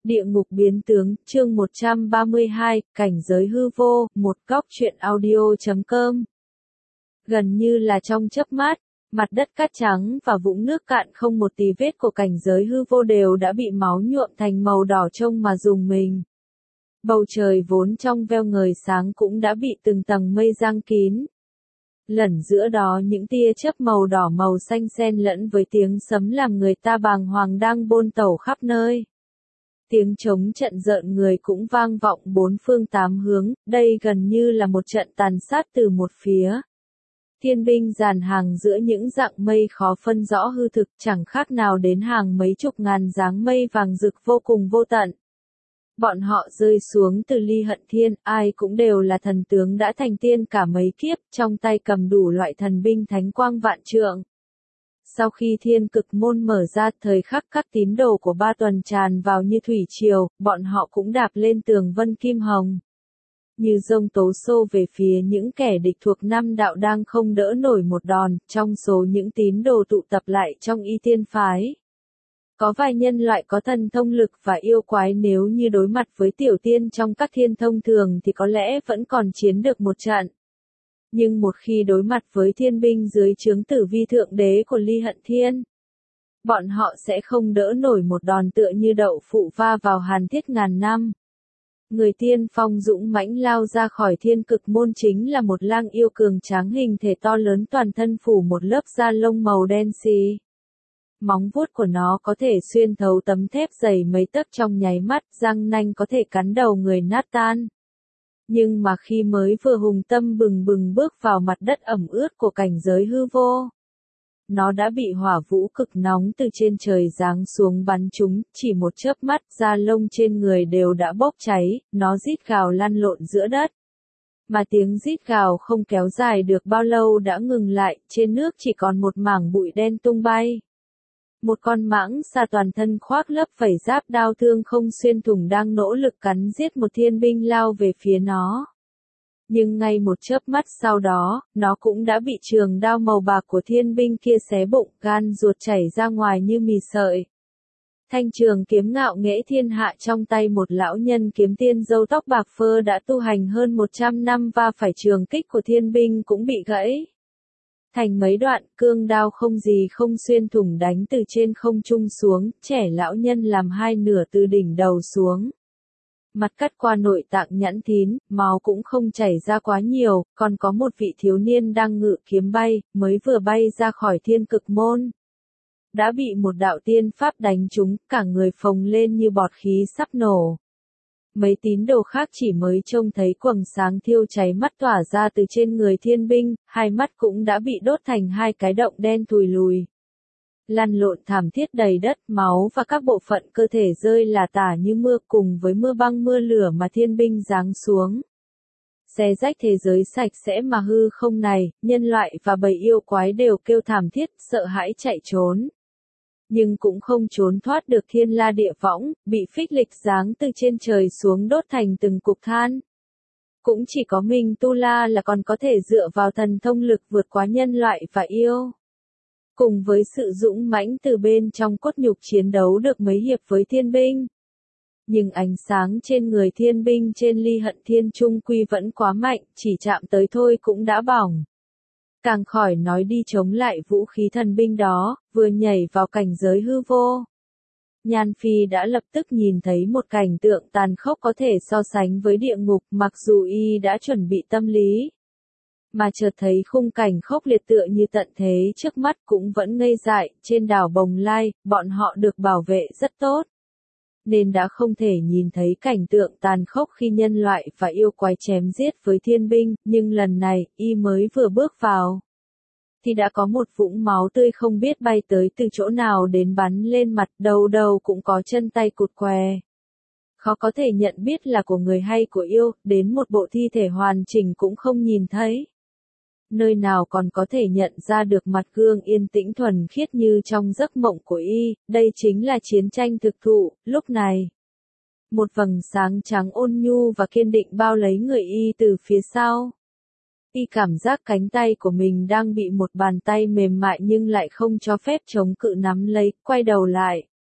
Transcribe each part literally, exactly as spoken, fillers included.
Địa ngục biến tướng, chương một trăm ba mươi hai, cảnh giới hư vô, một góc truyện audio.com. Gần như là trong chớp mắt, mặt đất cát trắng và vũng nước cạn không một tì vết của cảnh giới hư vô đều đã bị máu nhuộm thành màu đỏ trông mà rùng mình. Bầu trời vốn trong veo ngời sáng cũng đã bị từng tầng mây giăng kín. Lẫn giữa đó những tia chớp màu đỏ màu xanh xen lẫn với tiếng sấm làm người ta bàng hoàng đang bôn tẩu khắp nơi. Tiếng trống trận rợn người cũng vang vọng bốn phương tám hướng, đây gần như là một trận tàn sát từ một phía. Thiên binh dàn hàng giữa những dặng mây khó phân rõ hư thực, chẳng khác nào đến hàng mấy chục ngàn dáng mây vàng rực vô cùng vô tận. Bọn họ rơi xuống từ ly hận thiên, ai cũng đều là thần tướng đã thành tiên cả mấy kiếp, trong tay cầm đủ loại thần binh thánh quang vạn trượng. Sau khi thiên cực môn mở ra, thời khắc các tín đồ của ba tuần tràn vào như thủy triều, bọn họ cũng đạp lên tường vân kim hồng. Như dông tố xô về phía những kẻ địch thuộc năm đạo đang không đỡ nổi một đòn, trong số những tín đồ tụ tập lại trong y tiên phái. Có vài nhân loại có thần thông lực và yêu quái nếu như đối mặt với tiểu tiên trong các thiên thông thường thì có lẽ vẫn còn chiến được một trận. Nhưng một khi đối mặt với thiên binh dưới trướng Tử Vi thượng đế của ly hận thiên, bọn họ sẽ không đỡ nổi một đòn tựa như đậu phụ va vào hàn thiết ngàn năm. Người tiên phong dũng mãnh lao ra khỏi thiên cực môn chính là một lang yêu cường tráng hình thể to lớn, toàn thân phủ một lớp da lông màu đen xì. Móng vuốt của nó có thể xuyên thấu tấm thép dày mấy tấc trong nháy mắt, răng nanh có thể cắn đầu người nát tan. Nhưng mà khi mới vừa hùng tâm bừng bừng bước vào mặt đất ẩm ướt của cảnh giới hư vô, nó đã bị hỏa vũ cực nóng từ trên trời giáng xuống bắn trúng, chỉ một chớp mắt da lông trên người đều đã bốc cháy, nó rít gào lăn lộn giữa đất. Mà tiếng rít gào không kéo dài được bao lâu đã ngừng lại, trên nước chỉ còn một mảng bụi đen tung bay. Một con mãng xà toàn thân khoác lớp vảy giáp đao thương không xuyên thủng đang nỗ lực cắn giết một thiên binh lao về phía nó. Nhưng ngay một chớp mắt sau đó, nó cũng đã bị trường đao màu bạc của thiên binh kia xé bụng, gan ruột chảy ra ngoài như mì sợi. Thanh trường kiếm ngạo nghễ thiên hạ trong tay một lão nhân kiếm tiên râu tóc bạc phơ đã tu hành hơn một trăm năm và phải trường kích của thiên binh cũng bị gãy thành mấy đoạn, cương đao không gì không xuyên thủng đánh từ trên không trung xuống, trẻ lão nhân làm hai nửa từ đỉnh đầu xuống. Mặt cắt qua nội tạng nhẵn thín, máu cũng không chảy ra quá nhiều, còn có một vị thiếu niên đang ngự kiếm bay, mới vừa bay ra khỏi thiên cực môn. Đã bị một đạo tiên pháp đánh trúng, cả người phồng lên như bọt khí sắp nổ. Mấy tín đồ khác chỉ mới trông thấy quầng sáng thiêu cháy mắt tỏa ra từ trên người thiên binh, hai mắt cũng đã bị đốt thành hai cái động đen thùi lùi. Lăn lộn thảm thiết đầy đất, máu và các bộ phận cơ thể rơi lả tả như mưa cùng với mưa băng mưa lửa mà thiên binh giáng xuống. Xé rách thế giới sạch sẽ mà hư không này, nhân loại và bầy yêu quái đều kêu thảm thiết, sợ hãi chạy trốn. Nhưng cũng không trốn thoát được thiên la địa võng, bị phích lịch giáng từ trên trời xuống đốt thành từng cục than. Cũng chỉ có mình Tu La là còn có thể dựa vào thần thông lực vượt quá nhân loại và yêu. Cùng với sự dũng mãnh từ bên trong cốt nhục chiến đấu được mấy hiệp với thiên binh. Nhưng ánh sáng trên người thiên binh trên ly hận thiên trung quy vẫn quá mạnh, chỉ chạm tới thôi cũng đã bỏng. Càng khỏi nói đi chống lại vũ khí thần binh đó, vừa nhảy vào cảnh giới hư vô. Nhan Phi đã lập tức nhìn thấy một cảnh tượng tàn khốc có thể so sánh với địa ngục, mặc dù y đã chuẩn bị tâm lý. Mà chợt thấy khung cảnh khốc liệt tựa như tận thế trước mắt cũng vẫn ngây dại, trên đảo Bồng Lai, bọn họ được bảo vệ rất tốt. Nên đã không thể nhìn thấy cảnh tượng tàn khốc khi nhân loại và yêu quái chém giết với thiên binh, nhưng lần này, y mới vừa bước vào. Thì đã có một vũng máu tươi không biết bay tới từ chỗ nào đến bắn lên mặt, đầu đầu cũng có chân tay cụt què. Khó có thể nhận biết là của người hay của yêu, đến một bộ thi thể hoàn chỉnh cũng không nhìn thấy. Nơi nào còn có thể nhận ra được mặt gương yên tĩnh thuần khiết như trong giấc mộng của y, đây chính là chiến tranh thực thụ, lúc này. Một vầng sáng trắng ôn nhu và kiên định bao lấy người y từ phía sau. Y cảm giác cánh tay của mình đang bị một bàn tay mềm mại nhưng lại không cho phép chống cự nắm lấy, quay đầu lại.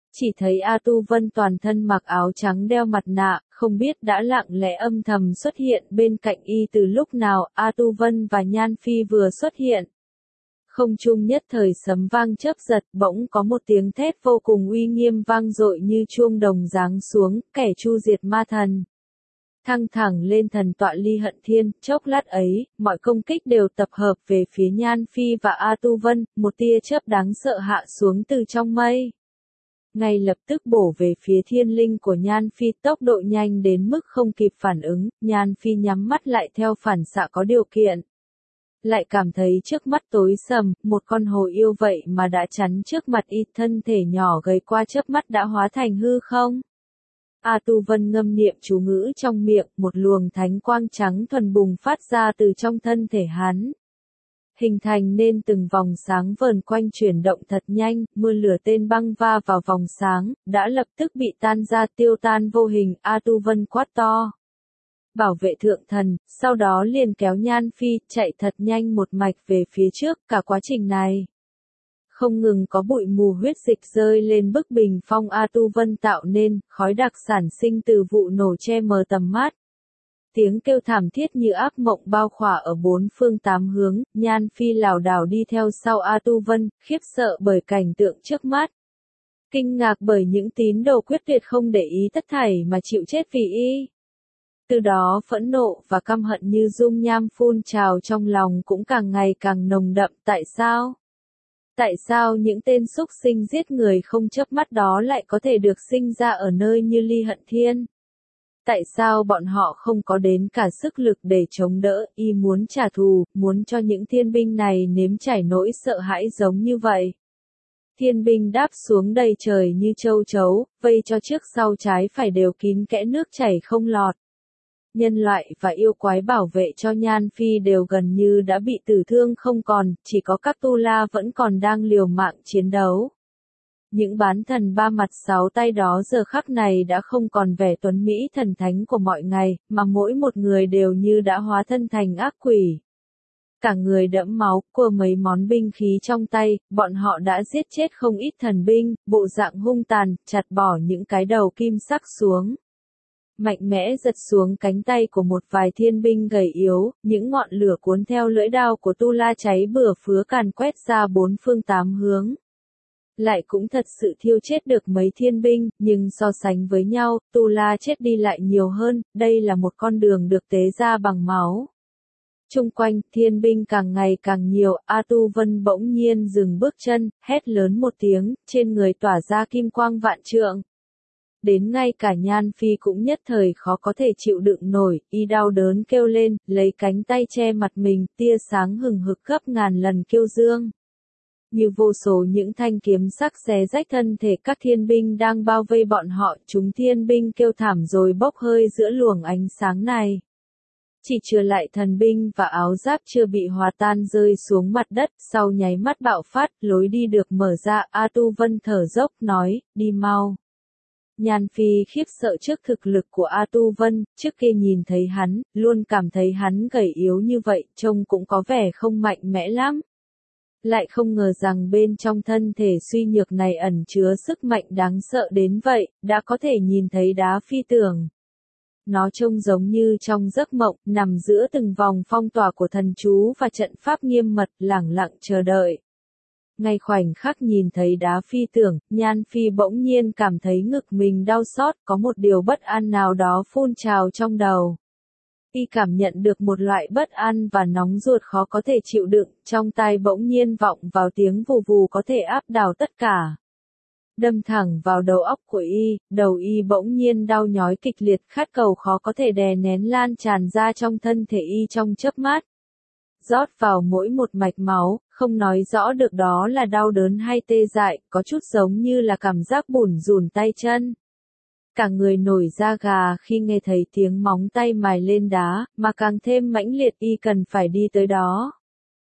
Chỉ thấy A Tu Vân toàn thân mặc áo trắng đeo mặt nạ, không biết đã lặng lẽ âm thầm xuất hiện bên cạnh y từ lúc nào. A Tu Vân và Nhan Phi vừa xuất hiện. Không trung nhất thời sấm vang chớp giật, bỗng có một tiếng thét vô cùng uy nghiêm vang dội như chuông đồng giáng xuống, kẻ chu diệt ma thần. Thăng thẳng lên thần tọa Ly Hận Thiên, chốc lát ấy, mọi công kích đều tập hợp về phía Nhan Phi và A Tu Vân, một tia chớp đáng sợ hạ xuống từ trong mây. Ngay lập tức bổ về phía thiên linh của Nhan Phi, tốc độ nhanh đến mức không kịp phản ứng, Nhan Phi nhắm mắt lại theo phản xạ có điều kiện. Lại cảm thấy trước mắt tối sầm, một con hồ yêu vậy mà đã chắn trước mặt y, thân thể nhỏ gầy qua chớp mắt đã hóa thành hư không. A Tu Vân ngâm niệm chú ngữ trong miệng, một luồng thánh quang trắng thuần bùng phát ra từ trong thân thể hắn. Hình thành nên từng vòng sáng vờn quanh chuyển động thật nhanh, mưa lửa tên băng va vào vòng sáng, đã lập tức bị tan ra tiêu tan vô hình. A Tu Vân quát to. Bảo vệ thượng thần, sau đó liền kéo Nhan Phi, chạy thật nhanh một mạch về phía trước. Cả quá trình này, không ngừng có bụi mù huyết dịch rơi lên bức bình phong A Tu Vân tạo nên, khói đặc sản sinh từ vụ nổ che mờ tầm mắt. Tiếng kêu thảm thiết như ác mộng bao khỏa ở bốn phương tám hướng, Nhan Phi lảo đảo đi theo sau A Tu Vân, khiếp sợ bởi cảnh tượng trước mắt. Kinh ngạc bởi những tín đồ quyết tuyệt không để ý tất thảy mà chịu chết vì y. Từ đó phẫn nộ và căm hận như dung nham phun trào trong lòng cũng càng ngày càng nồng đậm. Tại sao? Tại sao những tên súc sinh giết người không chớp mắt đó lại có thể được sinh ra ở nơi như Ly Hận Thiên? Tại sao bọn họ không có đến cả sức lực để chống đỡ? Y muốn trả thù, muốn cho những thiên binh này nếm trải nỗi sợ hãi giống như vậy. Thiên binh đáp xuống đầy trời như châu chấu, vây cho trước sau trái phải đều kín kẽ nước chảy không lọt. Nhân loại và yêu quái bảo vệ cho Nhan Phi đều gần như đã bị tử thương không còn, chỉ có các tu la vẫn còn đang liều mạng chiến đấu. Những bán thần ba mặt sáu tay đó giờ khắc này đã không còn vẻ tuấn mỹ thần thánh của mọi ngày, mà mỗi một người đều như đã hóa thân thành ác quỷ. Cả người đẫm máu, cua mấy món binh khí trong tay, bọn họ đã giết chết không ít thần binh, bộ dạng hung tàn, chặt bỏ những cái đầu kim sắc xuống. Mạnh mẽ giật xuống cánh tay của một vài thiên binh gầy yếu, những ngọn lửa cuốn theo lưỡi đao của Tu La cháy bừa phứa càn quét ra bốn phương tám hướng. Lại cũng thật sự thiêu chết được mấy thiên binh, nhưng so sánh với nhau, Tu La chết đi lại nhiều hơn, đây là một con đường được tế ra bằng máu. Trung quanh, thiên binh càng ngày càng nhiều, A Tu Vân bỗng nhiên dừng bước chân, hét lớn một tiếng, trên người tỏa ra kim quang vạn trượng. Đến ngay cả Nhan Phi cũng nhất thời khó có thể chịu đựng nổi, y đau đớn kêu lên, lấy cánh tay che mặt mình, tia sáng hừng hực gấp ngàn lần kiêu dương. Như vô số những thanh kiếm sắc xé rách thân thể các thiên binh đang bao vây bọn họ, chúng thiên binh kêu thảm rồi bốc hơi giữa luồng ánh sáng này. Chỉ trừ lại thần binh và áo giáp chưa bị hòa tan rơi xuống mặt đất, sau nháy mắt bạo phát, lối đi được mở ra. A Tu Vân thở dốc nói, đi mau. Nhan Phi khiếp sợ trước thực lực của A Tu Vân, trước kia nhìn thấy hắn, luôn cảm thấy hắn gầy yếu như vậy, trông cũng có vẻ không mạnh mẽ lắm. Lại không ngờ rằng bên trong thân thể suy nhược này ẩn chứa sức mạnh đáng sợ đến vậy, đã có thể nhìn thấy đá phi tường. Nó trông giống như trong giấc mộng, nằm giữa từng vòng phong tỏa của thần chú và trận pháp nghiêm mật, lẳng lặng chờ đợi. Ngay khoảnh khắc nhìn thấy đá phi tường, Nhan Phi bỗng nhiên cảm thấy ngực mình đau xót, có một điều bất an nào đó phun trào trong đầu. Y cảm nhận được một loại bất an và nóng ruột khó có thể chịu đựng, trong tai bỗng nhiên vọng vào tiếng vù vù có thể áp đảo tất cả. Đâm thẳng vào đầu óc của y, đầu y bỗng nhiên đau nhói kịch liệt, khát cầu khó có thể đè nén lan tràn ra trong thân thể y trong chớp mắt. Rót vào mỗi một mạch máu, không nói rõ được đó là đau đớn hay tê dại, có chút giống như là cảm giác bủn rủn tay chân. Cả người nổi da gà khi nghe thấy tiếng móng tay mài lên đá, mà càng thêm mãnh liệt y cần phải đi tới đó.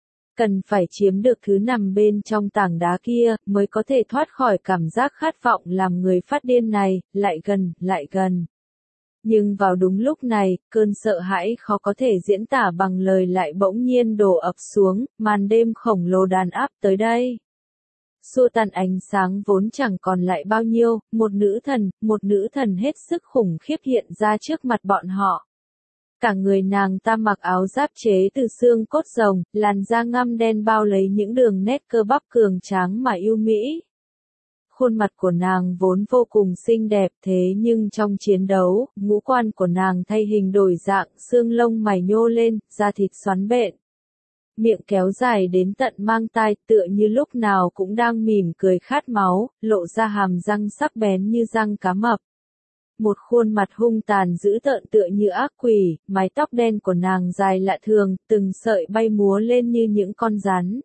Cần phải chiếm được thứ nằm bên trong tảng đá kia, mới có thể thoát khỏi cảm giác khát vọng làm người phát điên này, lại gần, lại gần. Nhưng vào đúng lúc này, cơn sợ hãi khó có thể diễn tả bằng lời lại bỗng nhiên đổ ập xuống, màn đêm khổng lồ đàn áp tới đây. xua tan ánh sáng vốn chẳng còn lại bao nhiêu, một nữ thần, một nữ thần hết sức khủng khiếp hiện ra trước mặt bọn họ. Cả người nàng ta mặc áo giáp chế từ xương cốt rồng, làn da ngăm đen bao lấy những đường nét cơ bắp cường tráng mà yêu mỹ. Khuôn mặt của nàng vốn vô cùng xinh đẹp thế nhưng trong chiến đấu, ngũ quan của nàng thay hình đổi dạng, xương lông mày nhô lên, da thịt xoắn bện. Miệng kéo dài đến tận mang tai tựa như lúc nào cũng đang mỉm cười khát máu, lộ ra hàm răng sắc bén như răng cá mập. Một khuôn mặt hung tàn dữ tợn tựa như ác quỷ, mái tóc đen của nàng dài lạ thường, từng sợi bay múa lên như những con rắn.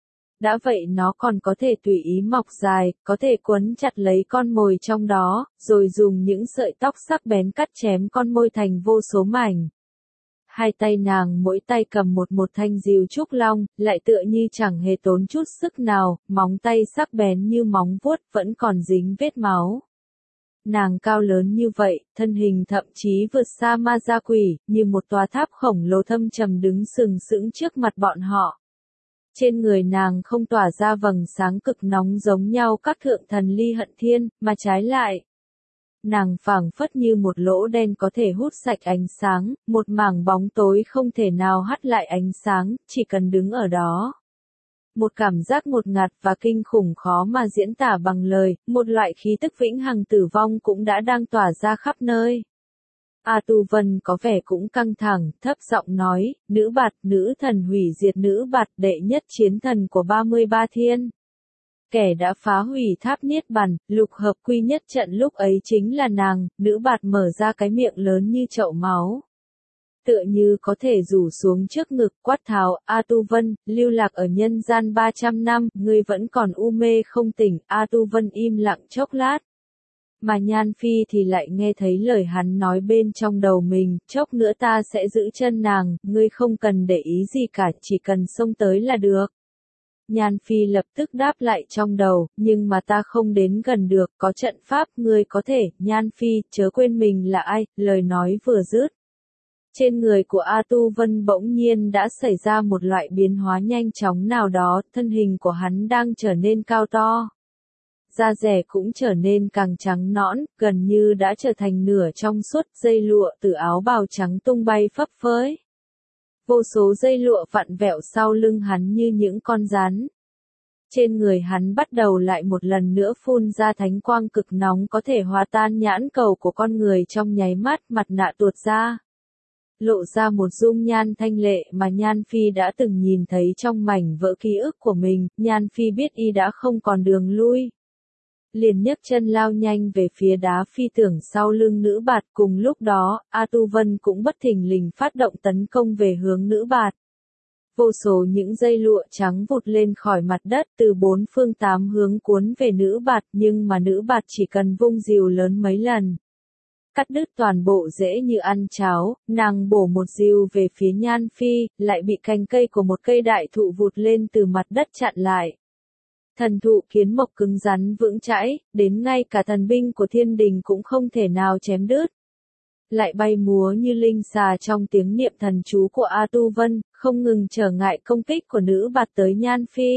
Đã vậy nó còn có thể tùy ý mọc dài, có thể quấn chặt lấy con mồi trong đó, rồi dùng những sợi tóc sắc bén cắt chém con mồi thành vô số mảnh. Hai tay nàng mỗi tay cầm một một thanh rìu trúc long, lại tựa như chẳng hề tốn chút sức nào, móng tay sắc bén như móng vuốt vẫn còn dính vết máu. Nàng cao lớn như vậy, thân hình thậm chí vượt xa ma gia quỷ, như một tòa tháp khổng lồ thâm trầm đứng sừng sững trước mặt bọn họ. Trên người nàng không tỏa ra vầng sáng cực nóng giống nhau các thượng thần ly hận thiên, mà trái lại. Nàng phảng phất như một lỗ đen có thể hút sạch ánh sáng, một mảng bóng tối không thể nào hắt lại ánh sáng, chỉ cần đứng ở đó. Một cảm giác ngột ngạt và kinh khủng khó mà diễn tả bằng lời, một loại khí tức vĩnh hằng tử vong cũng đã đang tỏa ra khắp nơi. A Tu Vân có vẻ cũng căng thẳng, thấp giọng nói, nữ bạt, nữ thần hủy diệt nữ bạt đệ nhất chiến thần của ba mươi ba thiên. Kẻ đã phá hủy tháp niết bàn, lục hợp quy nhất trận lúc ấy chính là nàng, nữ bạt mở ra cái miệng lớn như chậu máu. Tựa như có thể rủ xuống trước ngực quát tháo, A Tu Vân, lưu lạc ở nhân gian ba trăm năm, ngươi vẫn còn u mê không tỉnh, A Tu Vân im lặng chốc lát. Mà Nhan Phi thì lại nghe thấy lời hắn nói bên trong đầu mình, chốc nữa ta sẽ giữ chân nàng, ngươi không cần để ý gì cả, chỉ cần xông tới là được. Nhan Phi lập tức đáp lại trong đầu, nhưng mà ta không đến gần được, có trận pháp, ngươi có thể, Nhan Phi, chớ quên mình là ai, lời nói vừa dứt. Trên người của A Tu Vân bỗng nhiên đã xảy ra một loại biến hóa nhanh chóng nào đó, thân hình của hắn đang trở nên cao to. Da dẻ cũng trở nên càng trắng nõn, gần như đã trở thành nửa trong suốt, dây lụa từ áo bào trắng tung bay phấp phới. Vô số dây lụa vặn vẹo sau lưng hắn như những con rắn. Trên người hắn bắt đầu lại một lần nữa phun ra thánh quang cực nóng có thể hòa tan nhãn cầu của con người trong nháy mắt, mặt nạ tuột ra. Lộ ra một dung nhan thanh lệ mà Nhan Phi đã từng nhìn thấy trong mảnh vỡ ký ức của mình, Nhan Phi biết y đã không còn đường lui. Liền nhấc chân lao nhanh về phía đá phi tưởng sau lưng nữ bạt, cùng lúc đó, A Tu Vân cũng bất thình lình phát động tấn công về hướng nữ bạt. Vô số những dây lụa trắng vụt lên khỏi mặt đất từ bốn phương tám hướng cuốn về nữ bạt, nhưng mà nữ bạt chỉ cần vung rìu lớn mấy lần. Cắt đứt toàn bộ dễ như ăn cháo, nàng bổ một rìu về phía Nhan Phi, lại bị cành cây của một cây đại thụ vụt lên từ mặt đất chặn lại. Thần thụ kiến mộc cứng rắn vững chãi, đến ngay cả thần binh của thiên đình cũng không thể nào chém đứt. Lại bay múa như linh xà trong tiếng niệm thần chú của A Tu Vân, không ngừng trở ngại công kích của nữ bạt tới Nhan Phi.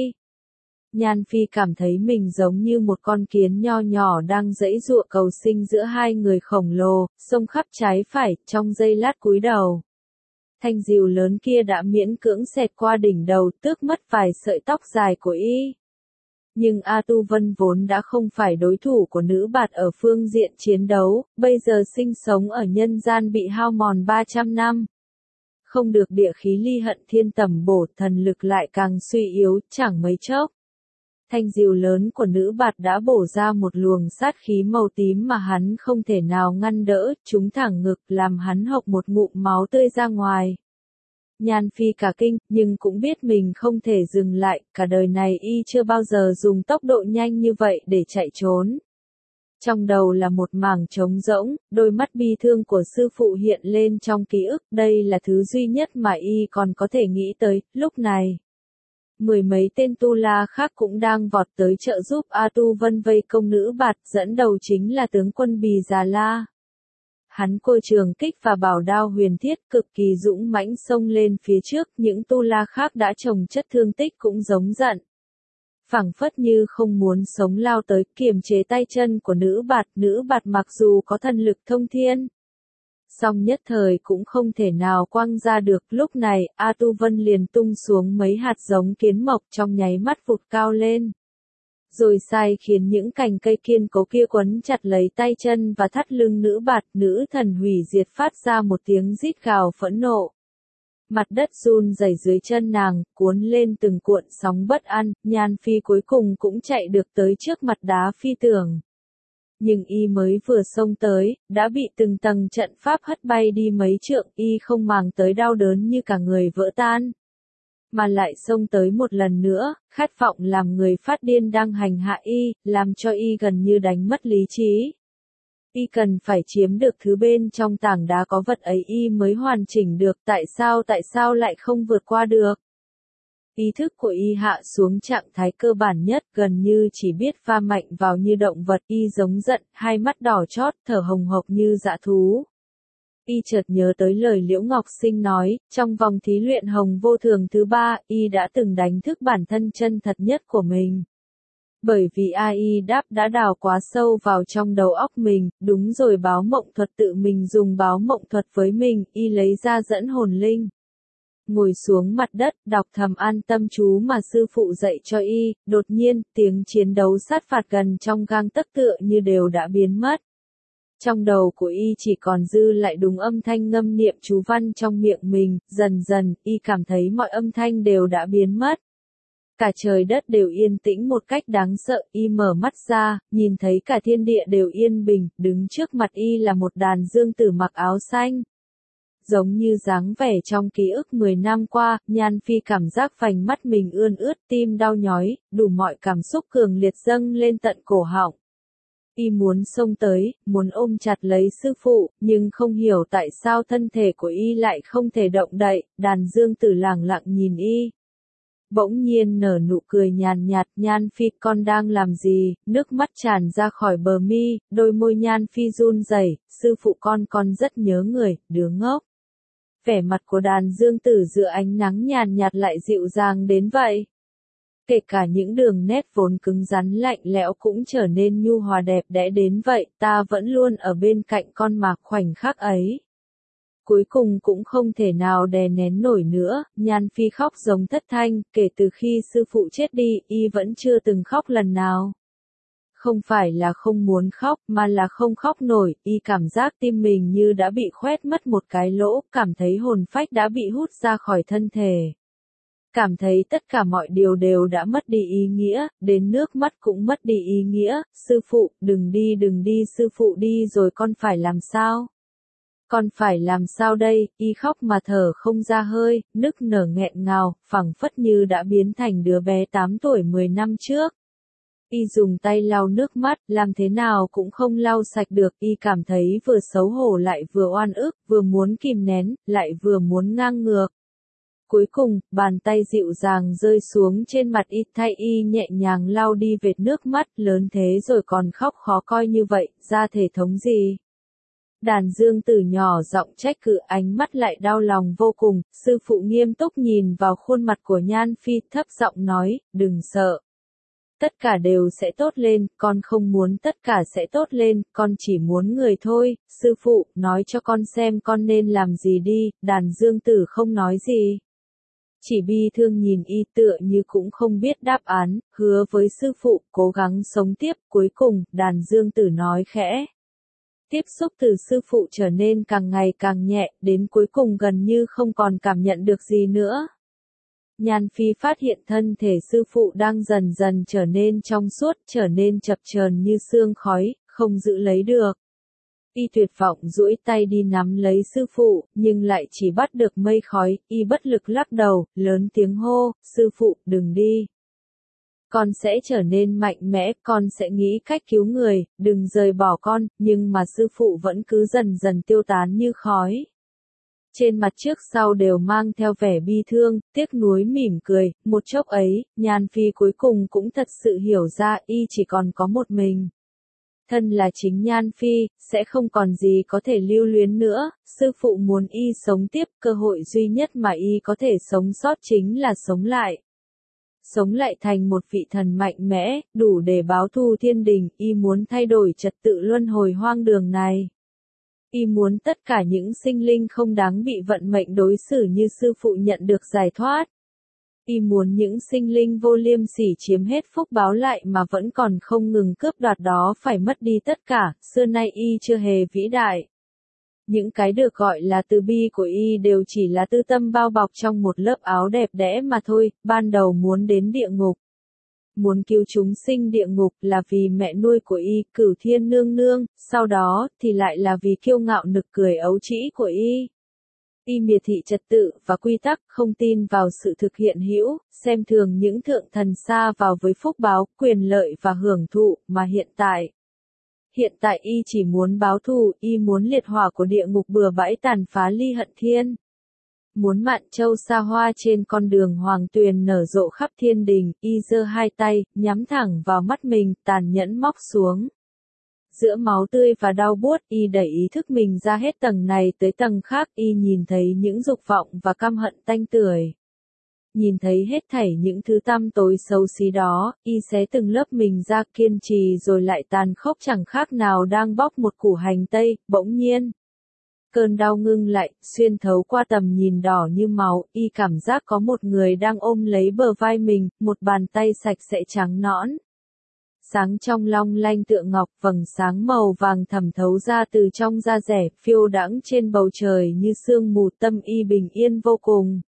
Nhan Phi cảm thấy mình giống như một con kiến nho nhỏ đang giãy giụa cầu sinh giữa hai người khổng lồ, xông khắp trái phải, trong giây lát cúi đầu. Thanh rìu lớn kia đã miễn cưỡng xẹt qua đỉnh đầu, tước mất vài sợi tóc dài của y. Nhưng A Tu Vân vốn đã không phải đối thủ của nữ bạt ở phương diện chiến đấu, bây giờ sinh sống ở nhân gian bị hao mòn ba trăm năm. Không được địa khí ly hận thiên tầm bổ, thần lực lại càng suy yếu, chẳng mấy chốc. Thanh rìu lớn của nữ bạt đã bổ ra một luồng sát khí màu tím mà hắn không thể nào ngăn đỡ, trúng thẳng ngực làm hắn hộc một ngụm máu tươi ra ngoài. Nhan Phi cả kinh, nhưng cũng biết mình không thể dừng lại, cả đời này y chưa bao giờ dùng tốc độ nhanh như vậy để chạy trốn. Trong đầu là một mảng trống rỗng, đôi mắt bi thương của sư phụ hiện lên trong ký ức, đây là thứ duy nhất mà y còn có thể nghĩ tới, lúc này. Mười mấy tên tu la khác cũng đang vọt tới trợ giúp A Tu Vân vây công nữ bạt, dẫn đầu chính là tướng quân Bì Già La. Hắn côi trường kích và bảo đao huyền thiết cực kỳ dũng mãnh xông lên phía trước, những tu la khác đã chồng chất thương tích cũng giống giận. phảng phất như không muốn sống lao tới kiềm chế tay chân của nữ bạt. Nữ bạt mặc dù có thần lực thông thiên, song nhất thời cũng không thể nào quăng ra được. Lúc này, A Tu Vân liền tung xuống mấy hạt giống kiến mộc trong nháy mắt vụt cao lên. Rồi sai khiến những cành cây kiên cố kia quấn chặt lấy tay chân và thắt lưng nữ bạt. Nữ thần hủy diệt phát ra một tiếng rít gào phẫn nộ. Mặt đất run rẩy dưới chân nàng, cuốn lên từng cuộn sóng bất an. Nhan Phi cuối cùng cũng chạy được tới trước mặt đá phi tường. Nhưng y mới vừa xông tới, đã bị từng tầng trận pháp hất bay đi mấy trượng. Y không màng tới đau đớn như cả người vỡ tan, mà lại xông tới một lần nữa, khát vọng làm người phát điên đang hành hạ y, làm cho y gần như đánh mất lý trí. Y cần phải chiếm được thứ bên trong tảng đá có vật ấy y mới hoàn chỉnh được. Tại sao tại sao lại không vượt qua được? Ý thức của y hạ xuống trạng thái cơ bản nhất, gần như chỉ biết pha mạnh vào như động vật. Y giống giận, hai mắt đỏ chót, thở hồng hộc như dã thú. Y chợt nhớ tới lời Liễu Ngọc Sinh nói, trong vòng thí luyện hồng vô thường thứ ba, y đã từng đánh thức bản thân chân thật nhất của mình. Bởi vì a i đáp đã đào quá sâu vào trong đầu óc mình. Đúng rồi, báo mộng thuật tự mình dùng báo mộng thuật với mình. Y lấy ra dẫn hồn linh, ngồi xuống mặt đất, đọc thầm an tâm chú mà sư phụ dạy cho y. Đột nhiên, tiếng chiến đấu sát phạt gần trong gang tấc tựa như đều đã biến mất. Trong đầu của y chỉ còn dư lại đúng âm thanh ngâm niệm chú văn trong miệng mình. Dần dần, y cảm thấy mọi âm thanh đều đã biến mất. Cả trời đất đều yên tĩnh một cách đáng sợ. Y mở mắt ra, nhìn thấy cả thiên địa đều yên bình. Đứng trước mặt y là một đàn dương tử mặc áo xanh. Giống như dáng vẻ trong ký ức mười năm qua. Nhan Phi cảm giác vành mắt mình ươn ướt, tim đau nhói, đủ mọi cảm xúc cường liệt dâng lên tận cổ họng. Y muốn xông tới, muốn ôm chặt lấy sư phụ, nhưng không hiểu tại sao thân thể của y lại không thể động đậy. Đàn dương tử lẳng lặng nhìn y, bỗng nhiên nở nụ cười nhàn nhạt. Nhan Phi, con đang làm gì? Nước mắt tràn ra khỏi bờ mi, đôi môi Nhan Phi run rẩy. Sư phụ, con con rất nhớ người, đứa ngốc. Vẻ mặt của đàn dương tử giữa ánh nắng nhàn nhạt lại dịu dàng đến vậy. Kể cả những đường nét vốn cứng rắn lạnh lẽo cũng trở nên nhu hòa đẹp đẽ đến vậy. Ta vẫn luôn ở bên cạnh con mà khoảnh khắc ấy. Cuối cùng cũng không thể nào đè nén nổi nữa. Nhan Phi khóc giống thất thanh. Kể từ khi sư phụ chết đi, y vẫn chưa từng khóc lần nào. Không phải là không muốn khóc, mà là không khóc nổi. Y cảm giác tim mình như đã bị khoét mất một cái lỗ, cảm thấy hồn phách đã bị hút ra khỏi thân thể. Cảm thấy tất cả mọi điều đều đã mất đi ý nghĩa, đến nước mắt cũng mất đi ý nghĩa. Sư phụ, đừng đi đừng đi, sư phụ đi rồi con phải làm sao? Con phải làm sao đây? Y khóc mà thở không ra hơi, nức nở nghẹn ngào, phảng phất như đã biến thành đứa bé tám tuổi mười năm trước. Y dùng tay lau nước mắt, làm thế nào cũng không lau sạch được. Y cảm thấy vừa xấu hổ lại vừa oan ức, vừa muốn kìm nén, lại vừa muốn ngang ngược. Cuối cùng, bàn tay dịu dàng rơi xuống trên mặt y, thay y nhẹ nhàng lau đi vệt nước mắt. Lớn thế rồi còn khóc khó coi như vậy, ra thể thống gì? Đàn dương tử nhỏ giọng trách cứ, ánh mắt lại đau lòng vô cùng. Sư phụ nghiêm túc nhìn vào khuôn mặt của Nhan Phi, thấp giọng nói, đừng sợ. Tất cả đều sẽ tốt lên, con không muốn tất cả sẽ tốt lên, con chỉ muốn người thôi. Sư phụ, nói cho con xem con nên làm gì đi. Đàn dương tử không nói gì, chỉ bi thương nhìn y, tựa như cũng không biết đáp án. Hứa với sư phụ, cố gắng sống tiếp. Cuối cùng, đàn dương tử nói khẽ. Tiếp xúc từ sư phụ trở nên càng ngày càng nhẹ, đến cuối cùng gần như không còn cảm nhận được gì nữa. Nhan Phi phát hiện thân thể sư phụ đang dần dần trở nên trong suốt, trở nên chập chờn như sương khói, không giữ lấy được. Y tuyệt vọng duỗi tay đi nắm lấy sư phụ, nhưng lại chỉ bắt được mây khói. Y bất lực lắc đầu, lớn tiếng hô, sư phụ, đừng đi. Con sẽ trở nên mạnh mẽ, con sẽ nghĩ cách cứu người, đừng rời bỏ con. Nhưng mà sư phụ vẫn cứ dần dần tiêu tán như khói. Trên mặt trước sau đều mang theo vẻ bi thương, tiếc nuối mỉm cười. Một chốc ấy, Nhan Phi cuối cùng cũng thật sự hiểu ra y chỉ còn có một mình. Thân là chính Nhan Phi, sẽ không còn gì có thể lưu luyến nữa. Sư phụ muốn y sống tiếp, cơ hội duy nhất mà y có thể sống sót chính là sống lại. sống lại thành một vị thần mạnh mẽ, đủ để báo thù thiên đình, y muốn thay đổi trật tự luân hồi hoang đường này. Y muốn tất cả những sinh linh không đáng bị vận mệnh đối xử như sư phụ nhận được giải thoát. Y muốn những sinh linh vô liêm sỉ chiếm hết phúc báo lại mà vẫn còn không ngừng cướp đoạt đó phải mất đi tất cả, xưa nay y chưa hề vĩ đại. Những cái được gọi là từ bi của y đều chỉ là tư tâm bao bọc trong một lớp áo đẹp đẽ mà thôi, ban đầu muốn đến địa ngục. Muốn cứu chúng sinh địa ngục là vì mẹ nuôi của y, Cửu Thiên Nương Nương, sau đó thì lại là vì kiêu ngạo nực cười ấu trĩ của y. Y miệt thị trật tự và quy tắc, không tin vào sự thực hiện hữu, xem thường những thượng thần sa vào với phúc báo, quyền lợi và hưởng thụ, mà hiện tại. Hiện tại y chỉ muốn báo thù, y muốn liệt hỏa của địa ngục bừa bãi tàn phá ly hận thiên. Muốn mạn châu xa hoa trên con đường hoàng tuyền nở rộ khắp thiên đình, y giơ hai tay, nhắm thẳng vào mắt mình, tàn nhẫn móc xuống. Giữa máu tươi và đau buốt, y đẩy ý thức mình ra hết tầng này tới tầng khác, y nhìn thấy những dục vọng và căm hận tanh tưởi. Nhìn thấy hết thảy những thứ tăm tối xấu xí đó, y xé từng lớp mình ra, kiên trì rồi lại tàn khốc chẳng khác nào đang bóc một củ hành tây, bỗng nhiên. Cơn đau ngưng lại, xuyên thấu qua tầm nhìn đỏ như máu, y cảm giác có một người đang ôm lấy bờ vai mình, một bàn tay sạch sẽ trắng nõn. Sáng trong long lanh tựa ngọc, vầng sáng màu vàng thẩm thấu ra từ trong da rẻ, phiêu đãng trên bầu trời như sương mù, tâm y bình yên vô cùng.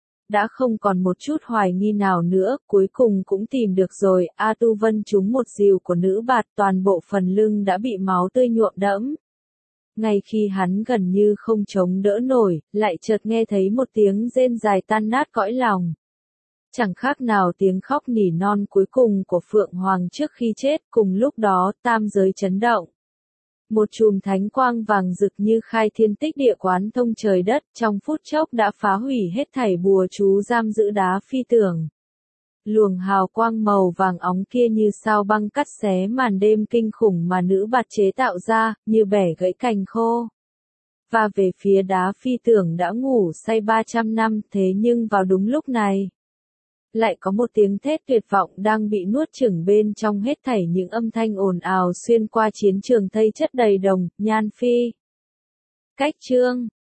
Đã không còn một chút hoài nghi nào nữa, cuối cùng cũng tìm được rồi, A Tu Vân trúng một rìu của nữ bạt, toàn bộ phần lưng đã bị máu tươi nhuộm đẫm. Ngay khi hắn gần như không chống đỡ nổi, lại chợt nghe thấy một tiếng rên dài tan nát cõi lòng. Chẳng khác nào tiếng khóc nỉ non cuối cùng của Phượng Hoàng trước khi chết, cùng lúc đó, tam giới chấn động. Một chùm thánh quang vàng rực như khai thiên tích địa quán thông trời đất, trong phút chốc đã phá hủy hết thảy bùa chú giam giữ đá phi tưởng. Luồng hào quang màu vàng óng kia như sao băng cắt xé màn đêm kinh khủng mà nữ bạt chế tạo ra, như bẻ gãy cành khô. Và về phía đá phi tưởng đã ngủ say ba trăm năm, thế nhưng vào đúng lúc này, lại có một tiếng thét tuyệt vọng đang bị nuốt chửng bên trong hết thảy những âm thanh ồn ào xuyên qua chiến trường thây chất đầy đồng, Nhan Phi. Cách chương